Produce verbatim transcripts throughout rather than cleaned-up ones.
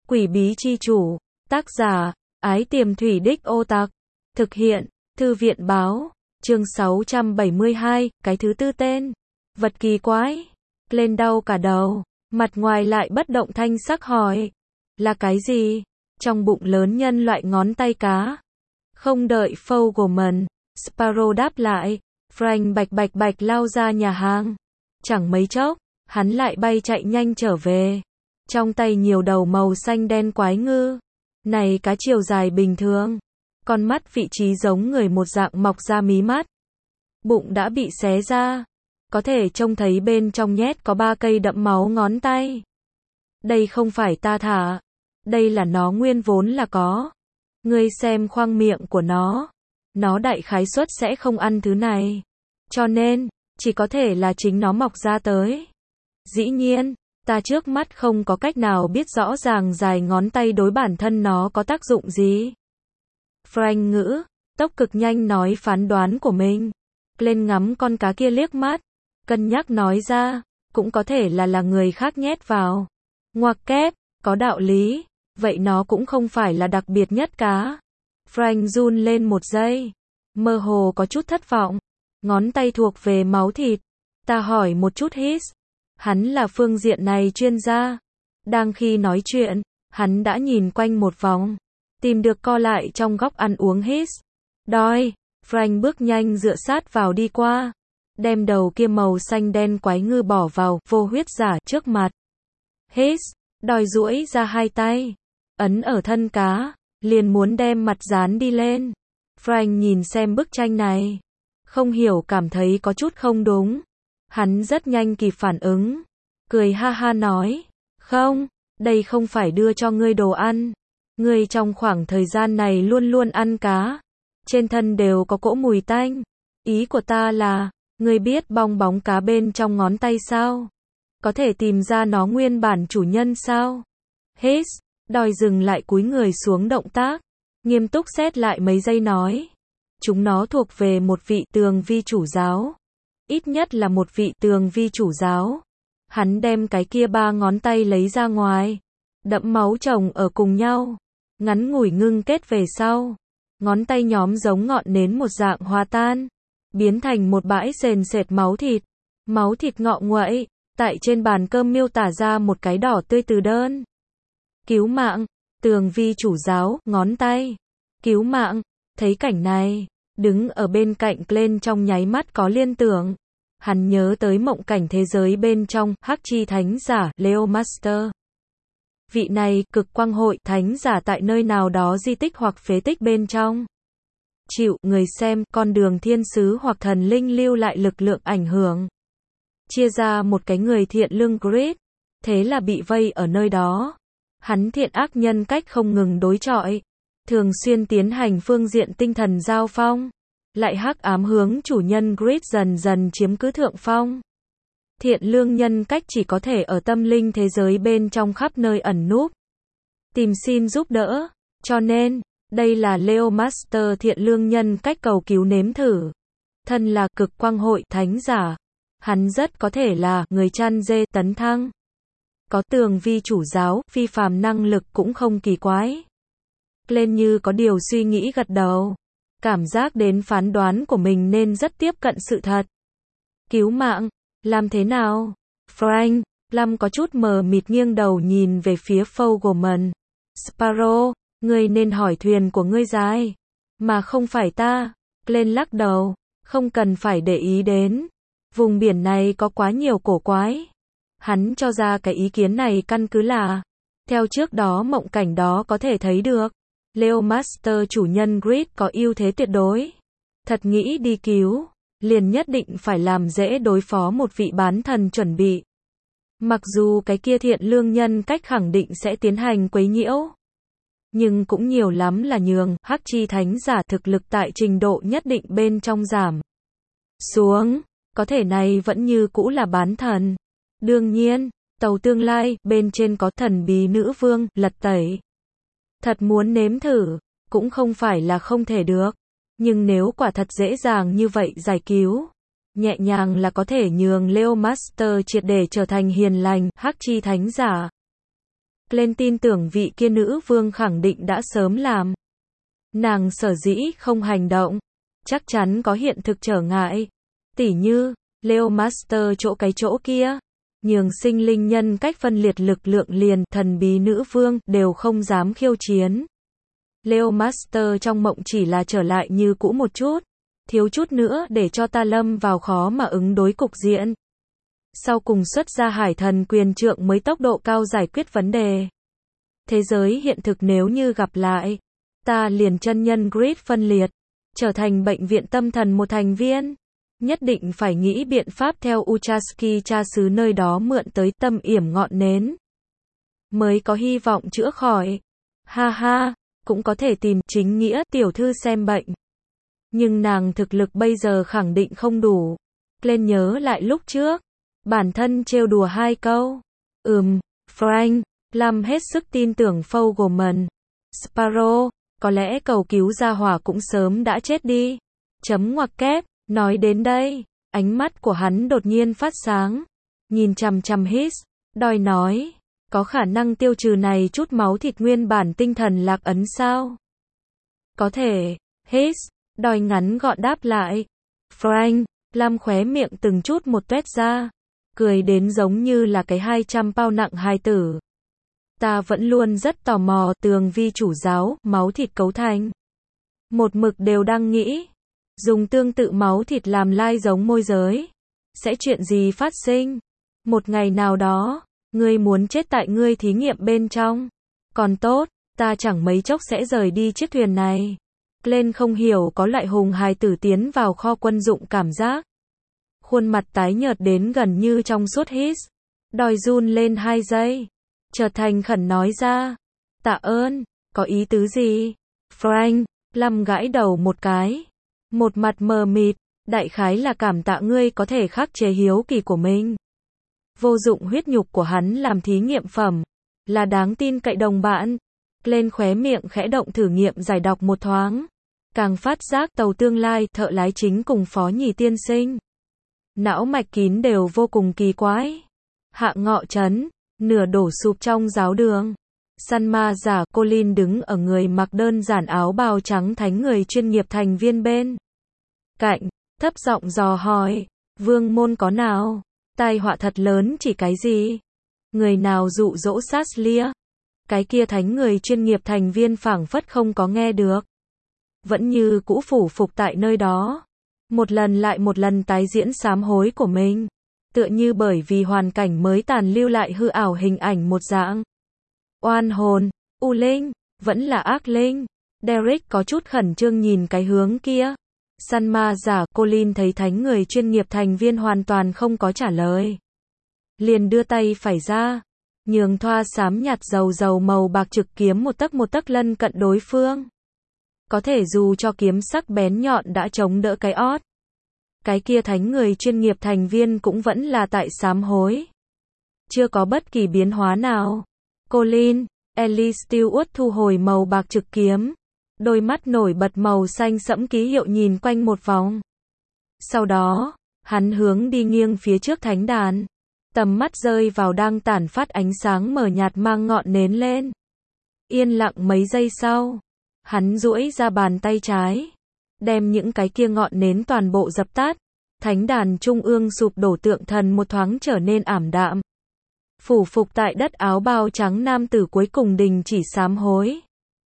Quỷ bí chi chủ, tác giả, Ái Tiềm Thủy Đích Ô Tặc, thực hiện, Thư viện báo, chương sáu trăm bảy mươi hai, cái thứ tư tên, vật kỳ quái, lên đau cả đầu, mặt ngoài lại bất động thanh sắc hỏi, là cái gì? Trong bụng lớn nhân loại ngón tay cá. Không đợi Fogelman, Sparrow đáp lại, Frank bạch bạch bạch lao ra nhà hàng. Chẳng mấy chốc, hắn lại bay chạy nhanh trở về. Trong tay nhiều đầu màu xanh đen quái ngư. Này cá chiều dài bình thường. Con mắt vị trí giống người một dạng mọc ra mí mắt. Bụng đã bị xé ra. Có thể trông thấy bên trong nhét có ba cây đẫm máu ngón tay. Đây không phải ta thả. Đây là nó nguyên vốn là có. Ngươi xem khoang miệng của nó. Nó đại khái suất sẽ không ăn thứ này. Cho nên, chỉ có thể là chính nó mọc ra tới. Dĩ nhiên, ta trước mắt không có cách nào biết rõ ràng dài ngón tay đối bản thân nó có tác dụng gì. Frank ngữ, tốc cực nhanh nói phán đoán của mình. Lên ngắm con cá kia liếc mắt. Cân nhắc nói ra, cũng có thể là là người khác nhét vào. Ngoặc kép, có đạo lý. Vậy nó cũng không phải là đặc biệt nhất cá. Frank run lên một giây. Mơ hồ có chút thất vọng. Ngón tay thuộc về máu thịt. Ta hỏi một chút hít. Hắn là phương diện này chuyên gia. Đang khi nói chuyện, hắn đã nhìn quanh một vòng. Tìm được co lại trong góc ăn uống hít. Đói. Frank bước nhanh dựa sát vào đi qua. Đem đầu kia màu xanh đen quái ngư bỏ vào vô huyết giả trước mặt. Hít. Đòi duỗi ra hai tay. Ấn ở thân cá. Liền muốn đem mặt dán đi lên. Frank nhìn xem bức tranh này. Không hiểu cảm thấy có chút không đúng. Hắn rất nhanh kịp phản ứng. Cười ha ha nói. Không, đây không phải đưa cho ngươi đồ ăn. Ngươi trong khoảng thời gian này luôn luôn ăn cá. Trên thân đều có cỗ mùi tanh. Ý của ta là, ngươi biết bong bóng cá bên trong ngón tay sao? Có thể tìm ra nó nguyên bản chủ nhân sao? Hít, đòi dừng lại cúi người xuống động tác. Nghiêm túc xét lại mấy giây nói. Chúng nó thuộc về một vị tường vi chủ giáo. Ít nhất là một vị tường vi chủ giáo. Hắn đem cái kia ba ngón tay lấy ra ngoài. Đẫm máu chồng ở cùng nhau. Ngắn ngủi ngưng kết về sau. Ngón tay nhóm giống ngọn nến một dạng hòa tan. Biến thành một bãi sền sệt máu thịt. Máu thịt ngọ nguậy. Tại trên bàn cơm miêu tả ra một cái đỏ tươi từ đơn. Cứu mạng. Tường vi chủ giáo, ngón tay. Cứu mạng. Thấy cảnh này. Đứng ở bên cạnh Glenn trong nháy mắt có liên tưởng. Hắn nhớ tới mộng cảnh thế giới bên trong, hắc chi thánh giả, Leo Master. Vị này, cực quang hội, thánh giả tại nơi nào đó di tích hoặc phế tích bên trong. Chịu, người xem, con đường thiên sứ hoặc thần linh lưu lại lực lượng ảnh hưởng. Chia ra một cái người thiện lương grid. Thế là bị vây ở nơi đó. Hắn thiện ác nhân cách không ngừng đối chọi. Thường xuyên tiến hành phương diện tinh thần giao phong. Lại hắc ám hướng chủ nhân grid dần dần chiếm cứ thượng phong. Thiện lương nhân cách chỉ có thể ở tâm linh thế giới bên trong khắp nơi ẩn núp. Tìm xin giúp đỡ. Cho nên, đây là Leo Master thiện lương nhân cách cầu cứu nếm thử. Thân là cực quang hội thánh giả. Hắn rất có thể là người chăn dê tấn thăng. Có tường vi chủ giáo, phi phàm năng lực cũng không kỳ quái. Lên như có điều suy nghĩ gật đầu. Cảm giác đến phán đoán của mình nên rất tiếp cận sự thật. Cứu mạng, làm thế nào? Frank, Lâm có chút mờ mịt nghiêng đầu nhìn về phía Fogelman. Sparrow, ngươi nên hỏi thuyền của ngươi dài. Mà không phải ta. Lên lắc đầu, không cần phải để ý đến. Vùng biển này có quá nhiều cổ quái. Hắn cho ra cái ý kiến này căn cứ là, theo trước đó mộng cảnh đó có thể thấy được. Leo Master chủ nhân grid có ưu thế tuyệt đối. Thật nghĩ đi cứu, liền nhất định phải làm dễ đối phó một vị bán thần chuẩn bị. Mặc dù cái kia thiện lương nhân cách khẳng định sẽ tiến hành quấy nhiễu. Nhưng cũng nhiều lắm là nhường hắc chi thánh giả thực lực tại trình độ nhất định bên trong giảm xuống. Có thể này vẫn như cũ là bán thần. Đương nhiên, tàu tương lai bên trên có thần bí nữ vương lật tẩy. Thật muốn nếm thử, cũng không phải là không thể được. Nhưng nếu quả thật dễ dàng như vậy giải cứu, nhẹ nhàng là có thể nhường Leo Master triệt để trở thành hiền lành, hắc chi thánh giả. Glenn tin tưởng vị kia nữ vương khẳng định đã sớm làm. Nàng sở dĩ không hành động, chắc chắn có hiện thực trở ngại. Tỉ như, Leo Master chỗ cái chỗ kia, nhường sinh linh nhân cách phân liệt lực lượng liền thần bí nữ vương đều không dám khiêu chiến. Leo Master trong mộng chỉ là trở lại như cũ một chút, thiếu chút nữa để cho ta lâm vào khó mà ứng đối cục diện. Sau cùng xuất ra hải thần quyền trượng mới tốc độ cao giải quyết vấn đề. Thế giới hiện thực nếu như gặp lại, ta liền chân nhân grid phân liệt, trở thành bệnh viện tâm thần một thành viên. Nhất định phải nghĩ biện pháp theo Uchaski cha xứ nơi đó mượn tới tâm yểm ngọn nến. Mới có hy vọng chữa khỏi. Ha ha, cũng có thể tìm chính nghĩa tiểu thư xem bệnh. Nhưng nàng thực lực bây giờ khẳng định không đủ. Glenn nhớ lại lúc trước. Bản thân trêu đùa hai câu. Ừm, Frank, Lam hết sức tin tưởng Fogelman. Sparrow, có lẽ cầu cứu gia hỏa cũng sớm đã chết đi. Chấm ngoặc kép, nói đến đây, ánh mắt của hắn đột nhiên phát sáng. Nhìn chằm chằm His, đòi nói, có khả năng tiêu trừ này chút máu thịt nguyên bản tinh thần lạc ấn sao? Có thể, His, đòi ngắn gọn đáp lại. Frank, Lam khóe miệng từng chút một tuét ra. Cười đến giống như là cái hai trăm pound nặng hài tử. Ta vẫn luôn rất tò mò tường vi chủ giáo, máu thịt cấu thành. Một mực đều đang nghĩ, dùng tương tự máu thịt làm lai giống môi giới. Sẽ chuyện gì phát sinh? Một ngày nào đó, ngươi muốn chết tại ngươi thí nghiệm bên trong. Còn tốt, ta chẳng mấy chốc sẽ rời đi chiếc thuyền này. Glenn không hiểu có loại hùng hài tử tiến vào kho quân dụng cảm giác. Khuôn mặt tái nhợt đến gần như trong suốt hít. Đòi run lên hai giây. Chợt thành khẩn nói ra. Tạ ơn, có ý tứ gì? Frank, Lâm gãi đầu một cái. Một mặt mờ mịt, đại khái là cảm tạ ngươi có thể khắc chế hiếu kỳ của mình. Vô dụng huyết nhục của hắn làm thí nghiệm phẩm. Là đáng tin cậy đồng bạn. Lên khóe miệng khẽ động thử nghiệm giải đọc một thoáng. Càng phát giác tàu tương lai thợ lái chính cùng phó nhì tiên sinh. Não mạch kín đều vô cùng kỳ quái. Hạ ngọ trấn, nửa đổ sụp trong giáo đường. Săn ma giả Colin đứng ở người mặc đơn giản áo bào trắng thánh người chuyên nghiệp thành viên bên cạnh, thấp giọng dò hỏi, vương môn có nào? Tai họa thật lớn chỉ cái gì? Người nào dụ dỗ Saslia? Cái kia thánh người chuyên nghiệp thành viên phảng phất không có nghe được. Vẫn như cũ phủ phục tại nơi đó. Một lần lại một lần tái diễn sám hối của mình. Tựa như bởi vì hoàn cảnh mới tàn lưu lại hư ảo hình ảnh một dạng. Oan hồn, U Linh, vẫn là ác linh. Derek có chút khẩn trương nhìn cái hướng kia. Săn ma giả Colin thấy thánh người chuyên nghiệp thành viên hoàn toàn không có trả lời. Liền đưa tay phải ra. Nhường thoa xám nhạt dầu dầu màu bạc trực kiếm một tấc một tấc lân cận đối phương. Có thể dù cho kiếm sắc bén nhọn đã chống đỡ cái ót. Cái kia thánh người chuyên nghiệp thành viên cũng vẫn là tại sám hối. Chưa có bất kỳ biến hóa nào. Colin, Ellie Stewart thu hồi màu bạc trực kiếm. Đôi mắt nổi bật màu xanh sẫm ký hiệu nhìn quanh một vòng. Sau đó, hắn hướng đi nghiêng phía trước thánh đàn. Tầm mắt rơi vào đang tản phát ánh sáng mờ nhạt mang ngọn nến lên. Yên lặng mấy giây sau, hắn duỗi ra bàn tay trái, đem những cái kia ngọn nến toàn bộ dập tắt. Thánh đàn trung ương sụp đổ tượng thần một thoáng trở nên ảm đạm. Phủ phục tại đất áo bào trắng nam tử cuối cùng đình chỉ sám hối.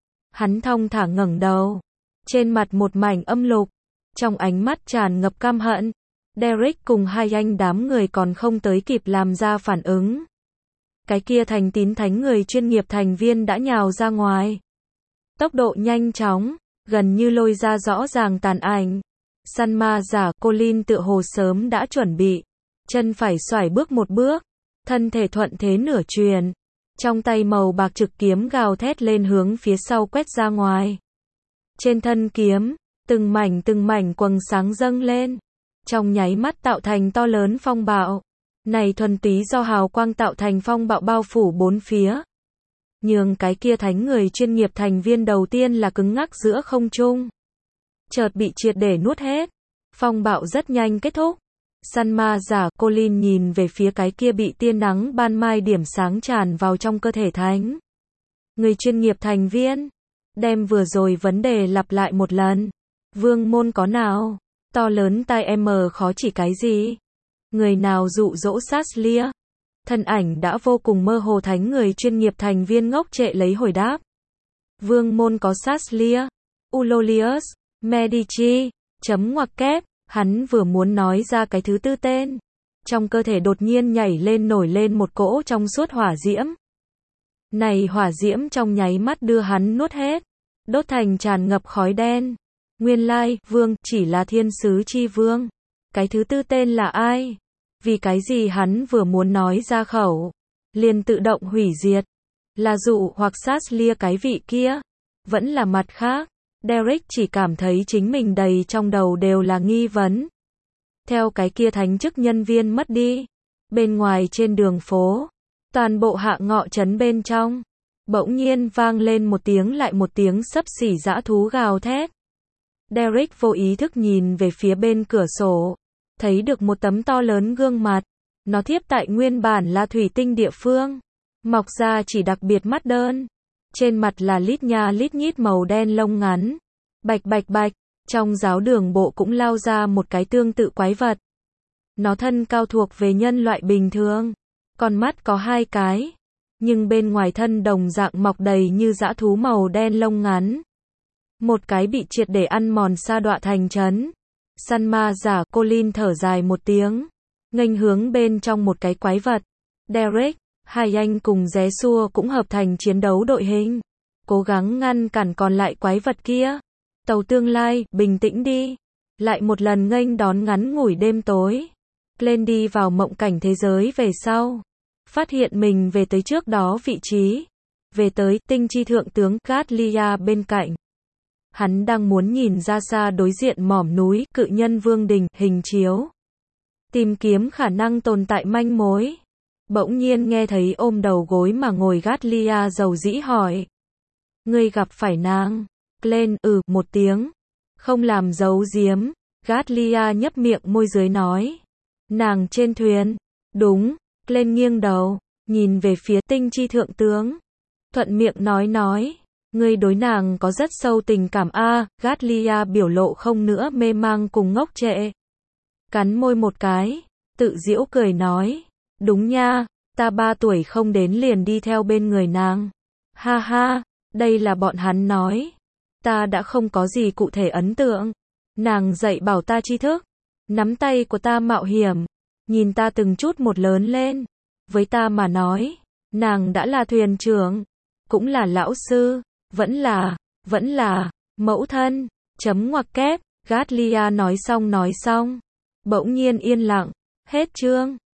Hắn thong thả ngẩng đầu, trên mặt một mảnh âm lục, trong ánh mắt tràn ngập căm hận. Derek cùng hai anh đám người còn không tới kịp làm ra phản ứng. Cái kia thành tín thánh người chuyên nghiệp thành viên đã nhào ra ngoài. Tốc độ nhanh chóng, gần như lôi ra rõ ràng tàn ảnh. Săn ma giả Colin tựa hồ sớm đã chuẩn bị. Chân phải xoải bước một bước. Thân thể thuận thế nửa chuyền. Trong tay màu bạc trực kiếm gào thét lên hướng phía sau quét ra ngoài. Trên thân kiếm, từng mảnh từng mảnh quầng sáng dâng lên. Trong nháy mắt tạo thành to lớn phong bạo. Này thuần túy do hào quang tạo thành phong bạo bao phủ bốn phía. Nhường cái kia thánh người chuyên nghiệp thành viên đầu tiên là cứng ngắc giữa không trung. Chợt bị triệt để nuốt hết. Phong bạo rất nhanh kết thúc. Sanma giả Colin nhìn về phía cái kia bị tia nắng ban mai điểm sáng tràn vào trong cơ thể thánh. Người chuyên nghiệp thành viên. Đem vừa rồi vấn đề lặp lại một lần. Vương môn có nào? To lớn tai em khó chỉ cái gì? Người nào dụ dỗ Saslia? Thân ảnh đã vô cùng mơ hồ thánh người chuyên nghiệp thành viên ngốc trệ lấy hồi đáp. Vương môn có Saslia, Ulolius, Medici, chấm ngoặc kép, hắn vừa muốn nói ra cái thứ tư tên. Trong cơ thể đột nhiên nhảy lên nổi lên một cỗ trong suốt hỏa diễm. Này hỏa diễm trong nháy mắt đưa hắn nuốt hết, đốt thành tràn ngập khói đen. Nguyên lai, vương, chỉ là thiên sứ chi vương. Cái thứ tư tên là ai? Vì cái gì hắn vừa muốn nói ra khẩu, liền tự động hủy diệt. Là dụ hoặc Saslia cái vị kia? Vẫn là mặt khác? Derek chỉ cảm thấy chính mình đầy trong đầu đều là nghi vấn. Theo cái kia thánh chức nhân viên mất đi. Bên ngoài trên đường phố, toàn bộ hạ ngọ trấn bên trong, bỗng nhiên vang lên một tiếng lại một tiếng xấp xỉ dã thú gào thét. Derek vô ý thức nhìn về phía bên cửa sổ, thấy được một tấm to lớn gương mặt. Nó thiếp tại nguyên bản là thủy tinh địa phương, mọc ra chỉ đặc biệt mắt đơn. Trên mặt là lít nha lít nhít màu đen lông ngắn. Bạch bạch bạch, trong giáo đường bộ cũng lao ra một cái tương tự quái vật. Nó thân cao thuộc về nhân loại bình thường, con mắt có hai cái, nhưng bên ngoài thân đồng dạng mọc đầy như dã thú màu đen lông ngắn. Một cái bị triệt để ăn mòn sa đọa thành trấn. Sanma giả Colin thở dài một tiếng, nghênh hướng bên trong một cái quái vật. Derek, hai anh cùng Jesua cũng hợp thành chiến đấu đội hình, cố gắng ngăn cản còn lại quái vật kia. Tàu tương lai, bình tĩnh đi. Lại một lần nghênh đón ngắn ngủi đêm tối. Lên đi vào mộng cảnh thế giới về sau. Phát hiện mình về tới trước đó vị trí. Về tới tinh chi thượng tướng Gatlia bên cạnh. Hắn đang muốn nhìn ra xa đối diện mỏm núi cự nhân vương đình hình chiếu. Tìm kiếm khả năng tồn tại manh mối. Bỗng nhiên nghe thấy ôm đầu gối mà ngồi Gatlia dầu dĩ hỏi. Ngươi gặp phải nàng? Lên, ừ, một tiếng. Không làm giấu giếm. Gatlia nhấp miệng môi dưới nói. Nàng trên thuyền. Đúng. Lên nghiêng đầu, nhìn về phía tinh chi thượng tướng. Thuận miệng nói nói. Ngươi đối nàng có rất sâu tình cảm a. À, Gatlia biểu lộ không nữa mê mang cùng ngốc trệ. Cắn môi một cái, tự giễu cười nói. Đúng nha, ta ba tuổi không đến liền đi theo bên người nàng. Ha ha, đây là bọn hắn nói. Ta đã không có gì cụ thể ấn tượng. Nàng dạy bảo ta tri thức. Nắm tay của ta mạo hiểm. Nhìn ta từng chút một lớn lên. Với ta mà nói, nàng đã là thuyền trưởng. Cũng là lão sư. Vẫn là, vẫn là, mẫu thân. Chấm ngoặc kép. Gatlia nói xong nói xong. Bỗng nhiên yên lặng. Hết chương.